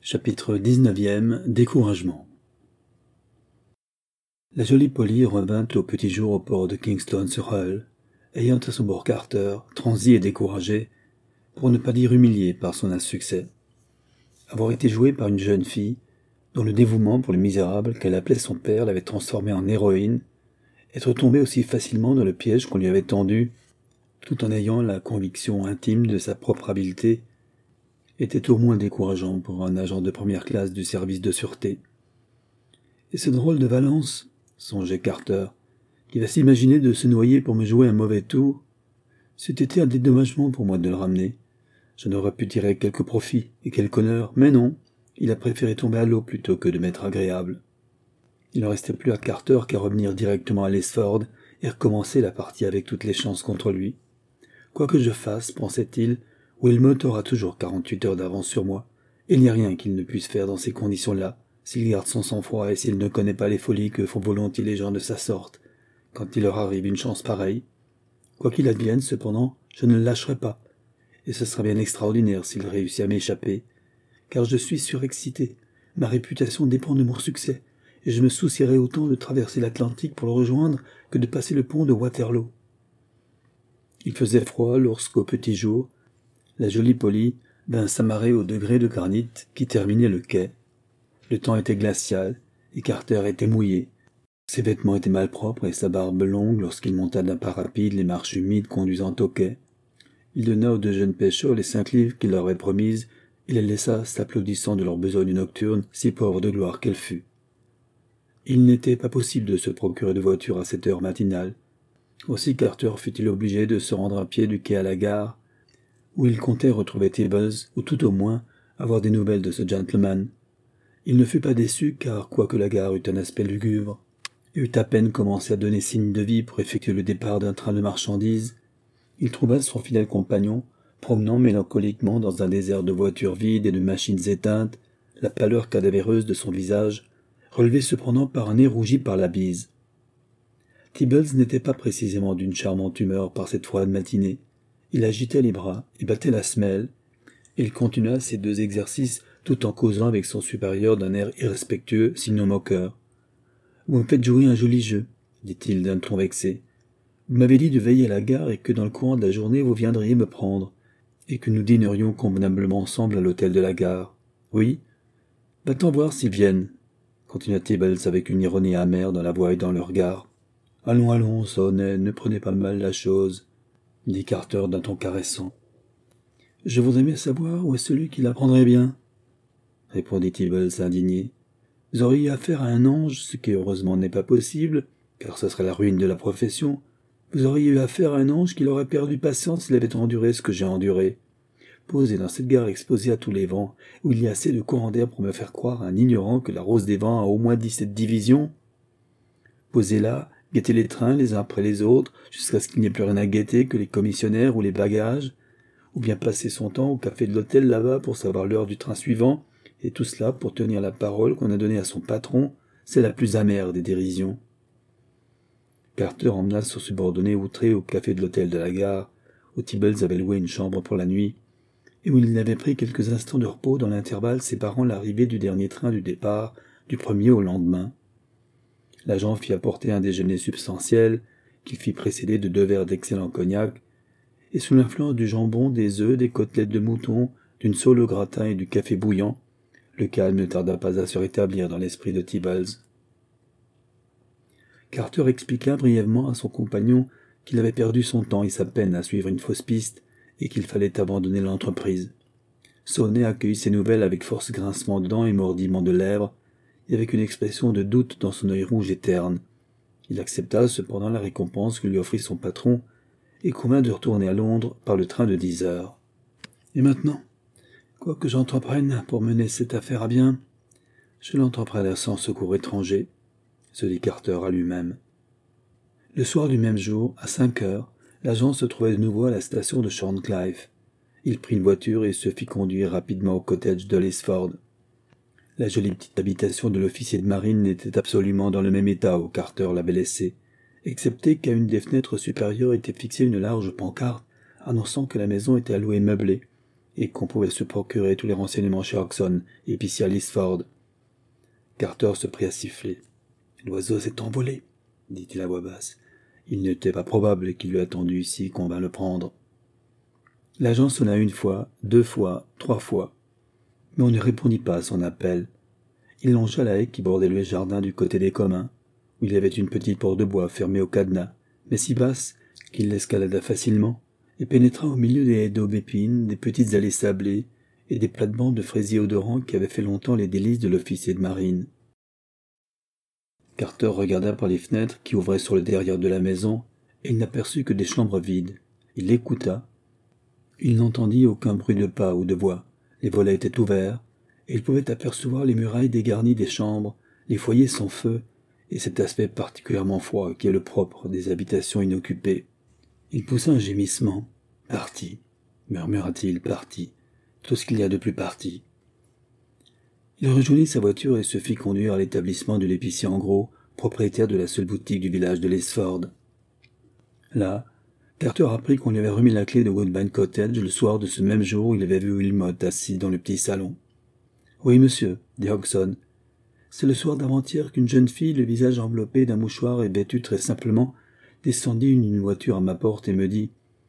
Chapitre 19e. Découragement. La jolie Polly revint au petit jour au port de Kingston-sur-Hull, ayant à son bord Carter, transi et découragé, pour ne pas dire humilié par son insuccès. Avoir été jouée par une jeune fille, dont le dévouement pour le misérable qu'elle appelait son père l'avait transformée en héroïne, être tombée aussi facilement dans le piège qu'on lui avait tendu, tout en ayant la conviction intime de sa propre habileté, était au moins décourageant pour un agent de première classe du service de sûreté. Et ce drôle de Valence, songeait Carter, qui va s'imaginer de se noyer pour me jouer un mauvais tour, c'eût été un dédommagement pour moi de le ramener. Je n'aurais pu tirer quelque profit et quelque honneur, mais non, il a préféré tomber à l'eau plutôt que de m'être agréable. Il ne restait plus à Carter qu'à revenir directement à Lesford et recommencer la partie avec toutes les chances contre lui. Quoi que je fasse, pensait-il, Wilmot aura toujours 48 heures d'avance sur moi, et il n'y a rien qu'il ne puisse faire dans ces conditions-là, s'il garde son sang-froid et s'il ne connaît pas les folies que font volontiers les gens de sa sorte, quand il leur arrive une chance pareille. Quoi qu'il advienne, cependant, je ne le lâcherai pas, et ce sera bien extraordinaire s'il réussit à m'échapper, car je suis surexcité, ma réputation dépend de mon succès, et je me soucierai autant de traverser l'Atlantique pour le rejoindre que de passer le pont de Waterloo. Il faisait froid lorsqu'au petit jour, la jolie Polly vint s'amarrer au degré de granit qui terminait le quai. Le temps était glacial, et Carter était mouillé. Ses vêtements étaient malpropres et sa barbe longue lorsqu'il monta d'un pas rapide les marches humides conduisant au quai. Il donna aux deux jeunes pêcheurs les 5 livres qu'il leur avait promises et les laissa s'applaudissant de leur besogne nocturne, si pauvre de gloire qu'elle fût. Il n'était pas possible de se procurer de voiture à cette heure matinale. Aussi Carter fut-il obligé de se rendre à pied du quai à la gare, où il comptait retrouver Tibbles, ou tout au moins avoir des nouvelles de ce gentleman. Il ne fut pas déçu, car quoique la gare eût un aspect lugubre, et eût à peine commencé à donner signe de vie pour effectuer le départ d'un train de marchandises, il trouva son fidèle compagnon, promenant mélancoliquement dans un désert de voitures vides et de machines éteintes, la pâleur cadavéreuse de son visage, relevée cependant par un nez rougi par la bise. Tibbles n'était pas précisément d'une charmante humeur par cette froide matinée. Il agitait les bras et battait la semelle, et il continua ses 2 exercices tout en causant avec son supérieur d'un air irrespectueux, sinon moqueur. « Vous me faites jouer un joli jeu, dit-il d'un ton vexé. Vous m'avez dit de veiller à la gare et que dans le courant de la journée vous viendriez me prendre, et que nous dînerions convenablement ensemble à l'hôtel de la gare. Oui? Va-t'en voir s'ils viennent, continua Tibbles avec une ironie amère dans la voix et dans le regard. Allons, allons, ça honnête, ne prenez pas mal la chose, dit Carter d'un ton caressant. Je voudrais bien savoir où est celui qui la prendrait bien, répondit Tibbles indigné. Vous auriez affaire à un ange, ce qui heureusement n'est pas possible, car ce serait la ruine de la profession. Vous auriez eu affaire à un ange qui aurait perdu patience s'il avait enduré ce que j'ai enduré. Posé dans cette gare exposée à tous les vents, où il y a assez de courant d'air pour me faire croire à un ignorant que la rose des vents a au moins 17 divisions. Posé là, guetter les trains les uns après les autres, jusqu'à ce qu'il n'y ait plus rien à guetter que les commissionnaires ou les bagages, ou bien passer son temps au café de l'hôtel là-bas pour savoir l'heure du train suivant, et tout cela pour tenir la parole qu'on a donnée à son patron, c'est la plus amère des dérisions. Carter emmena son subordonné outré au café de l'hôtel de la gare, où Tibbles avait loué une chambre pour la nuit, et où il avait pris quelques instants de repos dans l'intervalle séparant l'arrivée du dernier train du départ, du premier au lendemain. L'agent fit apporter un déjeuner substantiel, qu'il fit précéder de 2 verres d'excellent cognac, et sous l'influence du jambon, des œufs, des côtelettes de mouton, d'une sole au gratin et du café bouillant, le calme ne tarda pas à se rétablir dans l'esprit de Tibbles. Carter expliqua brièvement à son compagnon qu'il avait perdu son temps et sa peine à suivre une fausse piste et qu'il fallait abandonner l'entreprise. Saunay accueillit ces nouvelles avec force grincement de dents et mordillement de lèvres, et avec une expression de doute dans son œil rouge et terne. Il accepta cependant la récompense que lui offrit son patron et convint de retourner à Londres par le train de 10 heures. Et maintenant, quoi que j'entreprenne pour mener cette affaire à bien, je l'entreprendrai sans secours étranger, se dit Carter à lui-même. Le soir du même jour, à 5 heures, l'agent se trouvait de nouveau à la station de Shorncliffe. Il prit une voiture et se fit conduire rapidement au cottage de Lesford. La jolie petite habitation de l'officier de marine était absolument dans le même état où Carter l'avait laissée, excepté qu'à une des fenêtres supérieures était fixée une large pancarte annonçant que la maison était à louer meublée, et qu'on pouvait se procurer tous les renseignements chez Hodgson, épicier à Lisford. Carter se prit à siffler. « L'oiseau s'est envolé, » dit-il à voix basse. Il n'était pas probable qu'il eût attendu ici qu'on vînt le prendre. L'agent sonna 1 fois, 2 fois, 3 fois, mais on ne répondit pas à son appel. Il longea la haie qui bordait le jardin du côté des communs, où il y avait une petite porte de bois fermée au cadenas, mais si basse qu'il l'escalada facilement, et pénétra au milieu des haies d'aubépines, des petites allées sablées et des plates-bandes de fraisiers odorants qui avaient fait longtemps les délices de l'officier de marine. Carter regarda par les fenêtres qui ouvraient sur le derrière de la maison, et il n'aperçut que des chambres vides. Il écouta. Il n'entendit aucun bruit de pas ou de voix. Les volets étaient ouverts, et il pouvait apercevoir les murailles dégarnies des chambres, les foyers sans feu, et cet aspect particulièrement froid qui est le propre des habitations inoccupées. Il poussa un gémissement. « Parti », murmura-t-il, « parti. Tout ce qu'il y a de plus parti. » Il rejoignit sa voiture et se fit conduire à l'établissement de l'épicier en gros, propriétaire de la seule boutique du village de Lisford. Là, Carter apprit qu'on lui avait remis la clé de Woodbine Cottage le soir de ce même jour où il avait vu Wilmot assis dans le petit salon. « Oui, monsieur, » dit Hodgson. « C'est le soir d'avant-hier qu'une jeune fille, le visage enveloppé d'un mouchoir et vêtue très simplement, descendit d'une voiture à ma porte et me dit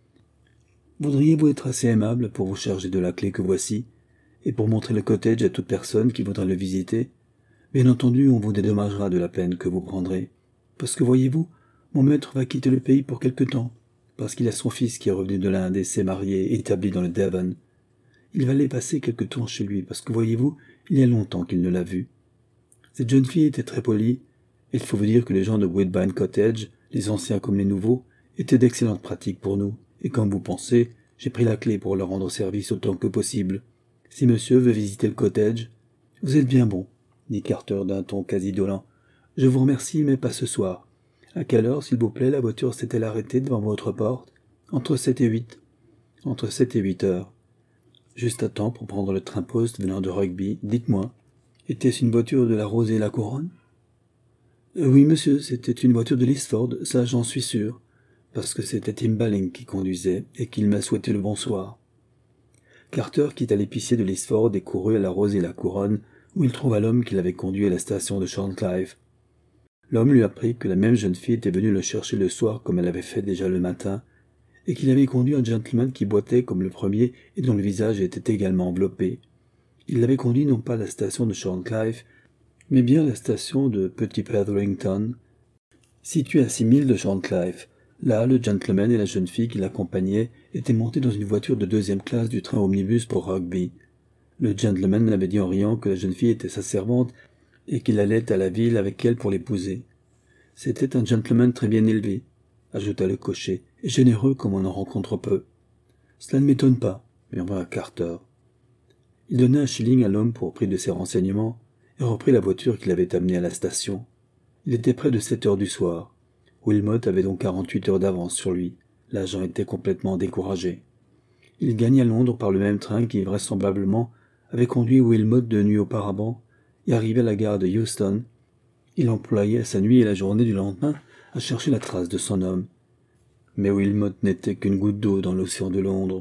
« Voudriez-vous être assez aimable pour vous charger de la clé que voici, et pour montrer le cottage à toute personne qui voudra le visiter? Bien entendu, on vous dédommagera de la peine que vous prendrez. Parce que, voyez-vous, mon maître va quitter le pays pour quelque temps, parce qu'il a son fils qui est revenu de l'Inde et s'est marié, établi dans le Devon. Il va aller passer quelque temps chez lui, parce que, voyez-vous, il y a longtemps qu'il ne l'a vu. Cette jeune fille était très polie, et il faut vous dire que les gens de Woodbine Cottage, les anciens comme les nouveaux, étaient d'excellentes pratiques pour nous, et comme vous pensez, j'ai pris la clé pour leur rendre service autant que possible. Si monsieur veut visiter le cottage, vous êtes bien bon, dit Carter d'un ton quasi dolent. Je vous remercie, mais pas ce soir. À quelle heure, s'il vous plaît, la voiture s'est-elle arrêtée devant votre porte? Entre 7 et 8. Entre 7 et 8 heures. Juste à temps pour prendre le train poste venant de Rugby. Dites-moi, était-ce une voiture de la Rose et la Couronne? Oui, monsieur, c'était une voiture de Lisford, ça j'en suis sûr, parce que c'était Tim Balling qui conduisait et qu'il m'a souhaité le bonsoir. Carter quitta l'épicier de Lisford et courut à la Rose et la Couronne, où il trouva l'homme qui l'avait conduit à la station de Shorncliffe. L'homme lui apprit que la même jeune fille était venue le chercher le soir comme elle avait fait déjà le matin, et qu'il avait conduit un gentleman qui boitait comme le premier et dont le visage était également enveloppé. Il l'avait conduit non pas à la station de Shorncliffe, mais bien à la station de Petit Petherington, située à 6 milles de Shorncliffe. Là, le gentleman et la jeune fille qui l'accompagnaient étaient montés dans une voiture de 2e classe du train omnibus pour Rugby. Le gentleman avait dit en riant que la jeune fille était sa servante et qu'il allait à la ville avec elle pour l'épouser. C'était un gentleman très bien élevé, ajouta le cocher, et généreux comme on en rencontre peu. Cela ne m'étonne pas, murmura Carter. Il donna un shilling à l'homme pour prix de ses renseignements et reprit la voiture qui l'avait amené à la station. Il était près de 7 heures du soir. Wilmot avait donc 48 heures d'avance sur lui. L'agent était complètement découragé. Il gagna Londres par le même train qui, vraisemblablement, avait conduit Wilmot 2 nuits auparavant, et arrivé à la gare de Euston, il employait sa nuit et la journée du lendemain à chercher la trace de son homme. Mais Wilmot n'était qu'une goutte d'eau dans l'océan de Londres.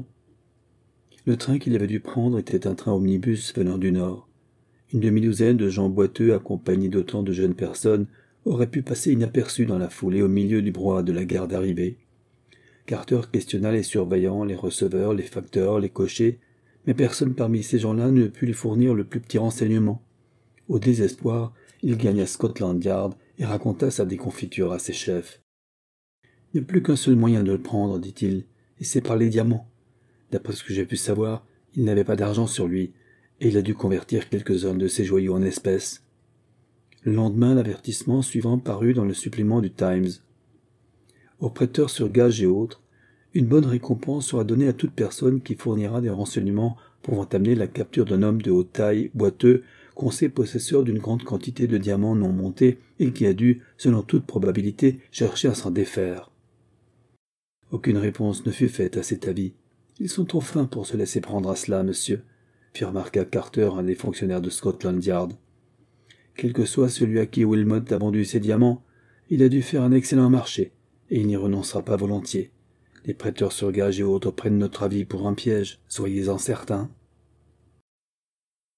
Le train qu'il avait dû prendre était un train omnibus venant du nord. Une demi-douzaine de gens boiteux accompagnés d'autant de jeunes personnes auraient pu passer inaperçus dans la foule et au milieu du brouhaha de la gare d'arrivée. Carter questionna les surveillants, les receveurs, les facteurs, les cochers, mais personne parmi ces gens-là ne put lui fournir le plus petit renseignement. Au désespoir, il gagna Scotland Yard et raconta sa déconfiture à ses chefs. « Il n'y a plus qu'un seul moyen de le prendre, dit-il, et c'est par les diamants. D'après ce que j'ai pu savoir, il n'avait pas d'argent sur lui, et il a dû convertir quelques-uns de ses joyaux en espèces. » Le lendemain, l'avertissement suivant parut dans le supplément du Times. Aux prêteurs sur gage et autres, une bonne récompense sera donnée à toute personne qui fournira des renseignements pouvant amener la capture d'un homme de haute taille, boiteux, qu'on sait possesseur d'une grande quantité de diamants non montés et qui a dû, selon toute probabilité, chercher à s'en défaire. Aucune réponse ne fut faite à cet avis. « Ils sont trop fins pour se laisser prendre à cela, monsieur », fit remarquer Carter, un des fonctionnaires de Scotland Yard. Quel que soit celui à qui Wilmot a vendu ses diamants, il a dû faire un excellent marché, et il n'y renoncera pas volontiers. Les prêteurs sur gage et autres prennent notre avis pour un piège, soyez-en certains.